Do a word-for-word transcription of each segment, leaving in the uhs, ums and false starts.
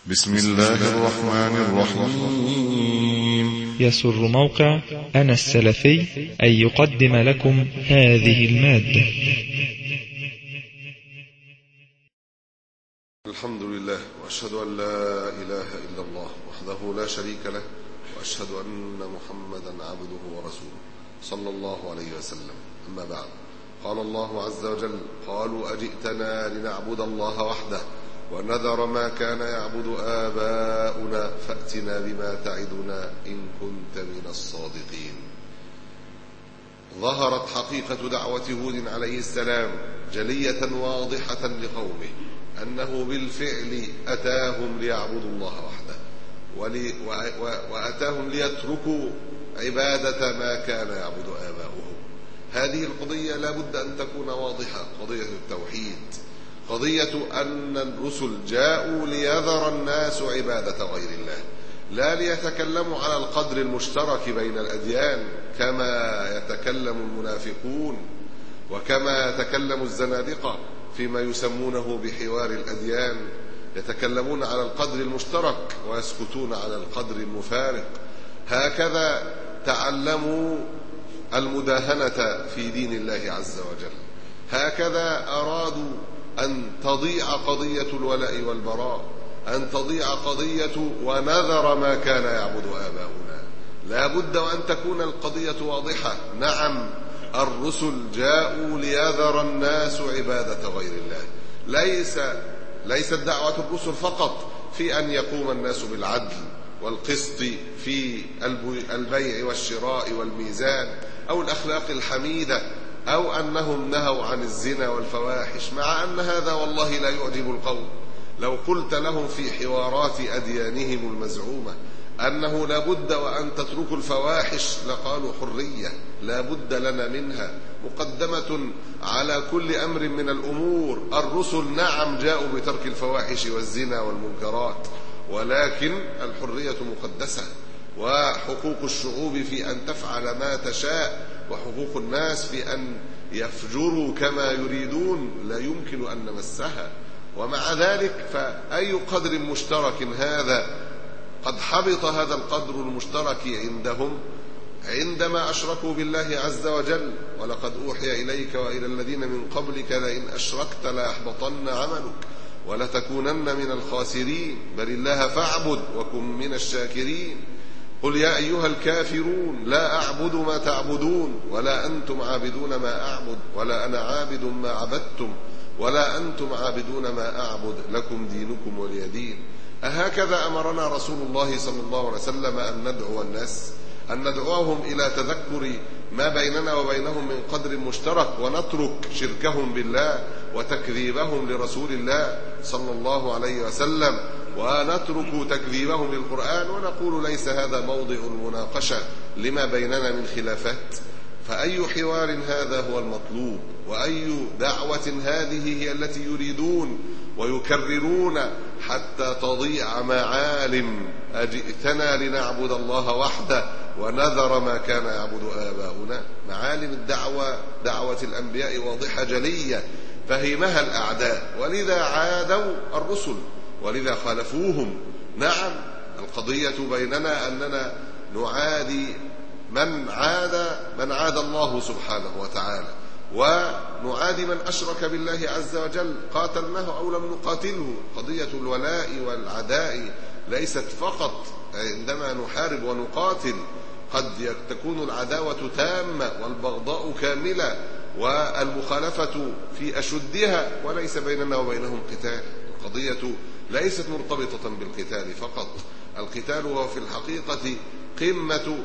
بسم الله الرحمن الرحيم. يسر موقع أنا السلفي أن يقدم لكم هذه المادة. الحمد لله، وأشهد أن لا إله إلا الله وحده لا شريك له، وأشهد أن محمدا عبده ورسوله صلى الله عليه وسلم. أما بعد، قال الله عز وجل: قالوا أجئتنا لنعبد الله وحده ونذر ما كان يعبد آباؤنا فأتنا بما تعدنا إن كنت من الصادقين. ظهرت حقيقة دعوة هود عليه السلام جلية واضحة لقومه، أنه بالفعل أتاهم ليعبدوا الله وحده، ولي وأتاهم ليتركوا عبادة ما كان يعبد آباؤهم. هذه القضية لا بد أن تكون واضحة، قضية التوحيد، قضية أن الرسل جاءوا ليذر الناس عبادة غير الله، لا ليتكلموا على القدر المشترك بين الأديان كما يتكلم المنافقون وكما يتكلم الزنادقة فيما يسمونه بحوار الأديان. يتكلمون على القدر المشترك ويسكتون على القدر المفارق. هكذا تعلموا المداهنة في دين الله عز وجل، هكذا أرادوا أن تضيع قضية الولاء والبراء، أن تضيع قضية ونذر ما كان يعبد آباؤنا. لا بد وأن تكون القضية واضحة. نعم، الرسل جاءوا ليذر الناس عبادة غير الله. ليس ليست دعوة الرسل فقط في أن يقوم الناس بالعدل والقسط في البيع والشراء والميزان أو الأخلاق الحميدة، أو أنهم نهوا عن الزنا والفواحش، مع أن هذا والله لا يعجب القوم. لو قلت لهم في حوارات أديانهم المزعومة أنه لا بد وأن تتركوا الفواحش لقالوا حرية لا بد لنا منها، مقدمة على كل أمر من الأمور. الرسل نعم جاءوا بترك الفواحش والزنا والمنكرات، ولكن الحرية مقدسة، وحقوق الشعوب في أن تفعل ما تشاء، وحقوق الناس في أن يفجروا كما يريدون لا يمكن أن نمسها. ومع ذلك فأي قدر مشترك هذا؟ قد حبط هذا القدر المشترك عندهم عندما أشركوا بالله عز وجل. ولقد أوحي إليك وإلى الذين من قبلك لئن أشركت ليحبطن عملك ولتكونن من الخاسرين بل الله فاعبد وكن من الشاكرين. قل يا أيها الكافرون لا أعبد ما تعبدون ولا أنتم عابدون ما أعبد ولا أنا عابد ما عبدتم ولا أنتم عابدون ما أعبد لكم دينكم ولي دين. أهكذا أمرنا رسول الله صلى الله عليه وسلم أن ندعو الناس، أن ندعوهم إلى تذكر ما بيننا وبينهم من قدر مشترك، ونترك شركهم بالله وتكذيبهم لرسول الله صلى الله عليه وسلم، ونترك تكذيبهم للقرآن، ونقول ليس هذا موضع المناقشة لما بيننا من خلافات. فأي حوار هذا هو المطلوب، وأي دعوة هذه هي التي يريدون ويكررون حتى تضيع معالم أجئتنا لنعبد الله وحده ونذر ما كان يعبد آباؤنا. معالم الدعوة، دعوة الأنبياء، واضحة جلية فهمها الأعداء، ولذا عادوا الرسل ولذا خالفوهم. نعم، القضية بيننا أننا نعادي من عاد من عاد الله سبحانه وتعالى، ونعادي من أشرك بالله عز وجل، قاتلناه أو لم نقاتله. قضية الولاء والعداء ليست فقط عندما نحارب ونقاتل، قد تكون العداوة تامة والبغضاء كاملة والمخالفة في أشدها وليس بيننا وبينهم قتال. القضية ليست مرتبطة بالقتال فقط، القتال هو في الحقيقة قمة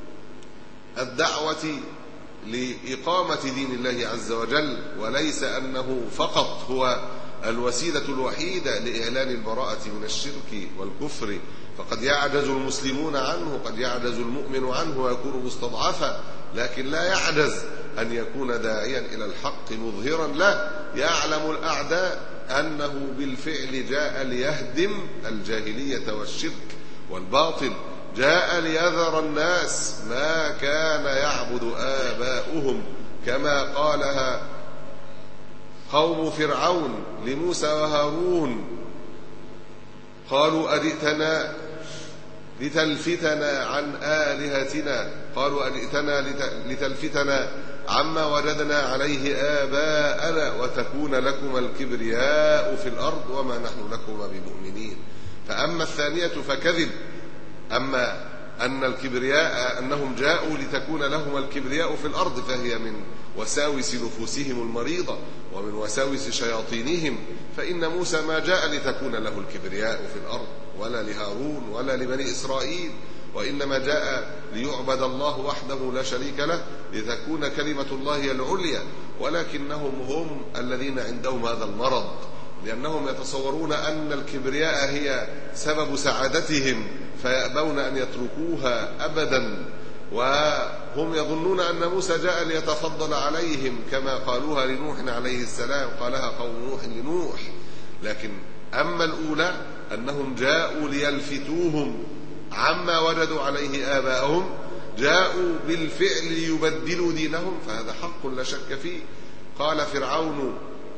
الدعوة لإقامة دين الله عز وجل، وليس أنه فقط هو الوسيلة الوحيدة لإعلان البراءة من الشرك والكفر. فقد يعجز المسلمون عنه، قد يعجز المؤمن عنه ويكون مستضعفا، لكن لا يعجز أن يكون داعيا إلى الحق مظهرا له. يعلم الأعداء أنه بالفعل جاء ليهدم الجاهلية والشرك والباطل، جاء ليذر الناس ما كان يعبد آباؤهم، كما قالها قوم فرعون لموسى وهارون قالوا أجئتنا لتلفتنا عن آلهتنا قالوا أجئتنا لتلفتنا عما وجدنا عليه آباءنا وتكون لكما الكبرياء في الأرض وما نحن لكما بمؤمنين. فأما الثانية فكذب، أما أن الكبرياء أنهم جاءوا لتكون لهم الكبرياء في الأرض فهي من وساوس نفوسهم المريضة ومن وساوس شياطينهم، فإن موسى ما جاء لتكون له الكبرياء في الأرض ولا لهارون ولا لبني إسرائيل، وإنما جاء ليعبد الله وحده لا شريك له لتكون كلمة الله هي العليا. ولكنهم هم الذين عندهم هذا المرض، لأنهم يتصورون أن الكبرياء هي سبب سعادتهم فيأبون أن يتركوها أبدا، وهم يظنون أن موسى جاء ليتفضل عليهم كما قالوها لنوح عليه السلام، قالها قوم نوح لنوح. لكن أما الأولى أنهم جاءوا ليلفتوهم عما وجدوا عليه آباءهم، جاءوا بالفعل ليبدلوا دينهم، فهذا حق لا شك فيه. قال فرعون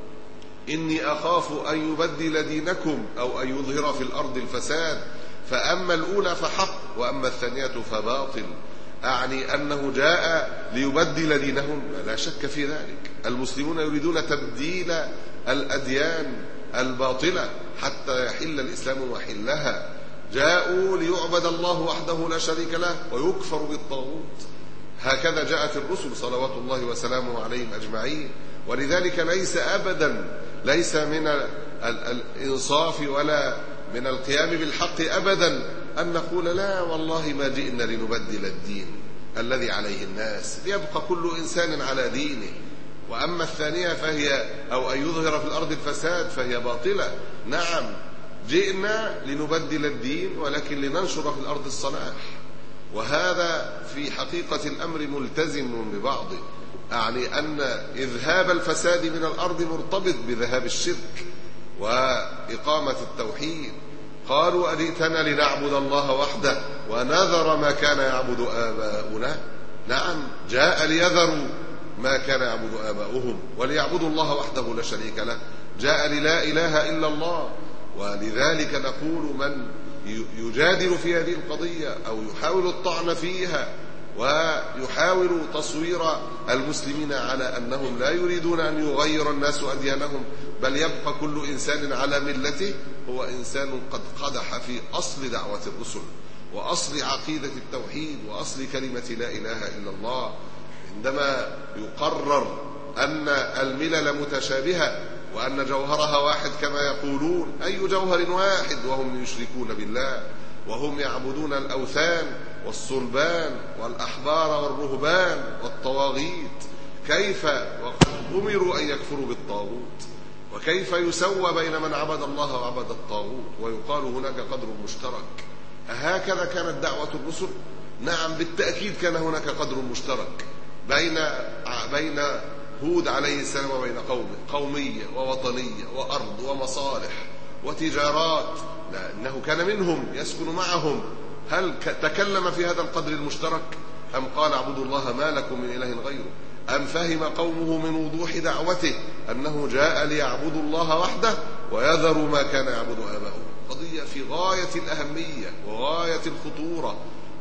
إني أخاف أن يبدل دينكم أو أن يظهر في الأرض الفساد. فأما الأولى فحق وأما الثانية فباطل، أعني أنه جاء ليبدل دينهم، لا شك في ذلك. المسلمون يريدون تبديل الأديان الباطلة حتى يحل الإسلام محلها. جاءوا ليعبد الله وحده لا شريك له ويكفر بالطاغوت. هكذا جاءت الرسل صلوات الله وسلامه عليهم أجمعين. ولذلك ليس أبدا ليس من الإنصاف ولا من القيام بالحق أبدا أن نقول لا والله ما جئنا لنبدل الدين الذي عليه الناس، ليبقى كل إنسان على دينه. وأما الثانية فهي أو أن يظهر في الأرض الفساد فهي باطلة. نعم جئنا لنبدل الدين ولكن لننشر في الأرض الصلاح، وهذا في حقيقة الأمر ملتزم ببعضه، يعني أن إذهاب الفساد من الأرض مرتبط بذهاب الشرك وإقامة التوحيد. قالوا أجئتنا لنعبد الله وحده ونذر ما كان يعبد آباؤنا. نعم جاء ليذروا ما كان يعبد آباؤهم وليعبدوا الله وحده لا شريك له، جاء للا إله إلا الله. ولذلك نقول من يجادل في هذه القضية أو يحاول الطعن فيها ويحاول تصوير المسلمين على أنهم لا يريدون أن يغير الناس أديانهم بل يبقى كل إنسان على ملته، هو إنسان قد قدح في أصل دعوة الرسل وأصل عقيدة التوحيد وأصل كلمة لا إله إلا الله. عندما يقرر أن الملل متشابهة وأن جوهرها واحد كما يقولون، أي جوهر واحد وهم يشركون بالله وهم يعبدون الأوثان والصلبان والأحبار والرهبان والطواغيت، كيف وقد أمروا أن يكفروا بالطاغوت؟ وكيف يسوى بين من عبد الله وعبد الطاغوت ويقال هناك قدر مشترك؟ أهكذا كانت دعوة الرسل؟ نعم بالتأكيد كان هناك قدر مشترك بين بين هود عليه السلام وبين قومه، قومية ووطنية وأرض ومصالح وتجارات، لأنه كان منهم يسكن معهم. هل تكلم في هذا القدر المشترك أم قال اعبدوا الله ما لكم من إله غيره؟ أم فهم قومه من وضوح دعوته أنه جاء ليعبدوا الله وحده ويذروا ما كان يعبد آباؤهم؟ قضية في غاية الأهمية وغاية الخطورة،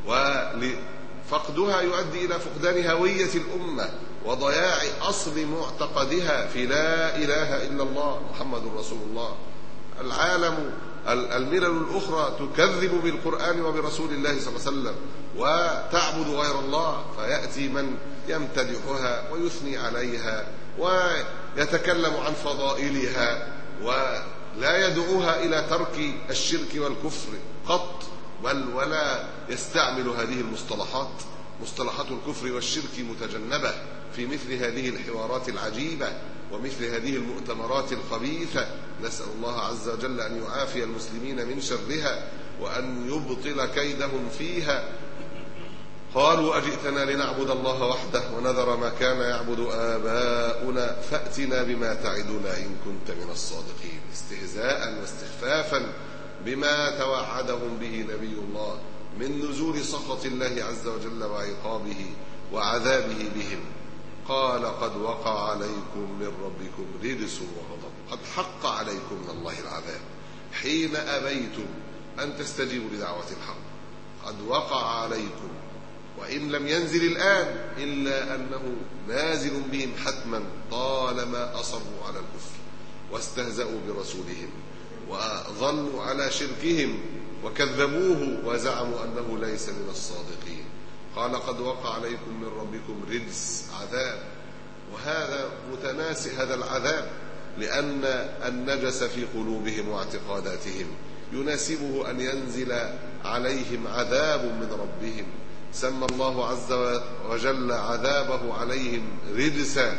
وفقدها يؤدي إلى فقدان هوية الأمة وضياع أصل معتقدها في لا إله إلا الله محمد رسول الله. العالم الملل الأخرى تكذب بالقرآن وبرسول الله صلى الله عليه وسلم وتعبد غير الله، فيأتي من يمتدحها ويثني عليها ويتكلم عن فضائلها ولا يدعوها إلى ترك الشرك والكفر قط، بل ولا يستعمل هذه المصطلحات، مصطلحات الكفر والشرك متجنبة في مثل هذه الحوارات العجيبة ومثل هذه المؤتمرات الخبيثة. نسأل الله عز وجل أن يعافي المسلمين من شرها وأن يبطل كيدهم فيها. قالوا أجئتنا لنعبد الله وحده ونذر ما كان يعبد آباؤنا فأتنا بما تعدنا إن كنت من الصادقين، استهزاء واستخفافا بما توعدهم به نبي الله من نزول سخط الله عز وجل وعقابه وعذابه بهم. قال قد وقع عليكم من ربكم رجس وغضب، قد حق عليكم من الله العذاب، حين أبيتم أن تستجيبوا لدعوة الحق قد وقع عليكم، وإن لم ينزل الآن إلا أنه نازل بهم حتما طالما أصروا على الكفر واستهزأوا برسولهم وظلوا على شركهم وكذبوه وزعموا أنه ليس من الصادقين. قال قد وقع عليكم من ربكم رجس عذاب، وهذا متناسي هذا العذاب لأن النجس في قلوبهم واعتقاداتهم يناسبه أن ينزل عليهم عذاب من ربهم. سمى الله عز وجل عذابه عليهم رجسا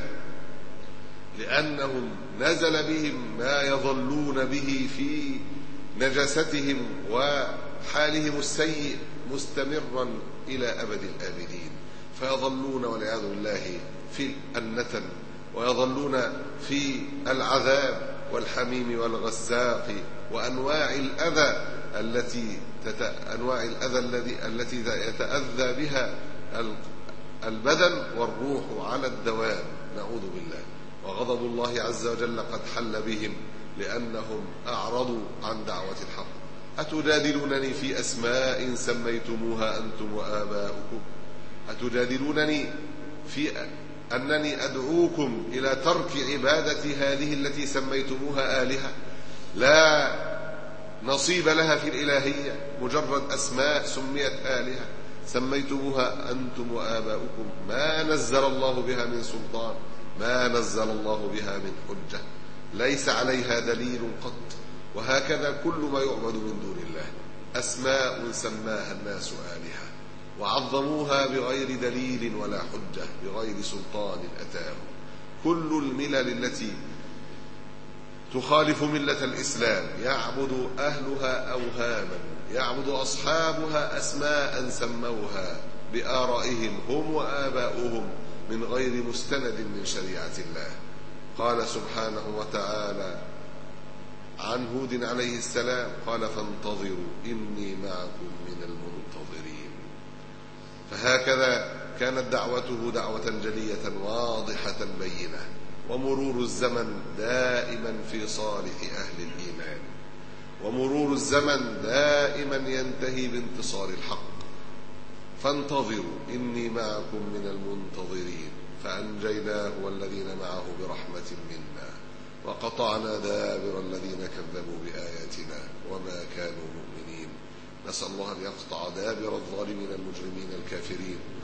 لأنهم نزل بهم ما يظلون به في نجاستهم وحالهم السيء مستمرا إلى أبد الآبدين، فيظلون والعياذ بالله في النتن ويظلون في العذاب والحميم والغساق وأنواع الأذى التي تت... أنواع الأذى الذي التي يتأذى بها البدن والروح على الدوام، نعوذ بالله. وغضب الله عز وجل قد حل بهم لأنهم أعرضوا عن دعوة الحق. أتجادلونني في أسماء سميتموها أنتم وآباؤكم، أتجادلونني في أنني أدعوكم إلى ترك عبادة هذه التي سميتموها آلهة لا نصيب لها في الإلهية، مجرد أسماء سميت آلهة سميتموها أنتم وآباؤكم ما نزل الله بها من سلطان، ما نزل الله بها من حجة، ليس عليها دليل قط. وهكذا كل ما يعبد من دون الله أسماء سماها الناس آلهة وعظموها بغير دليل ولا حجة، بغير سلطان أتاهم. كل الملل التي تخالف ملة الإسلام يعبد أهلها أوهاما، يعبد أصحابها أسماء سموها بآرائهم هم وآباؤهم من غير مستند من شريعة الله. قال سبحانه وتعالى عن هود عليه السلام قال فانتظروا إني معكم من المنتظرين. فهكذا كانت دعوته دعوة جلية واضحة بينة، ومرور الزمن دائما في صالح أهل الإيمان، ومرور الزمن دائما ينتهي بانتصار الحق. فانتظروا إني معكم من المنتظرين فأنجيناه والذين معه برحمة منا وقطعنا دابر الذين كذبوا بآياتنا وما كانوا مؤمنين. نسأل الله أن يقطع دابر الظالمين المجرمين الكافرين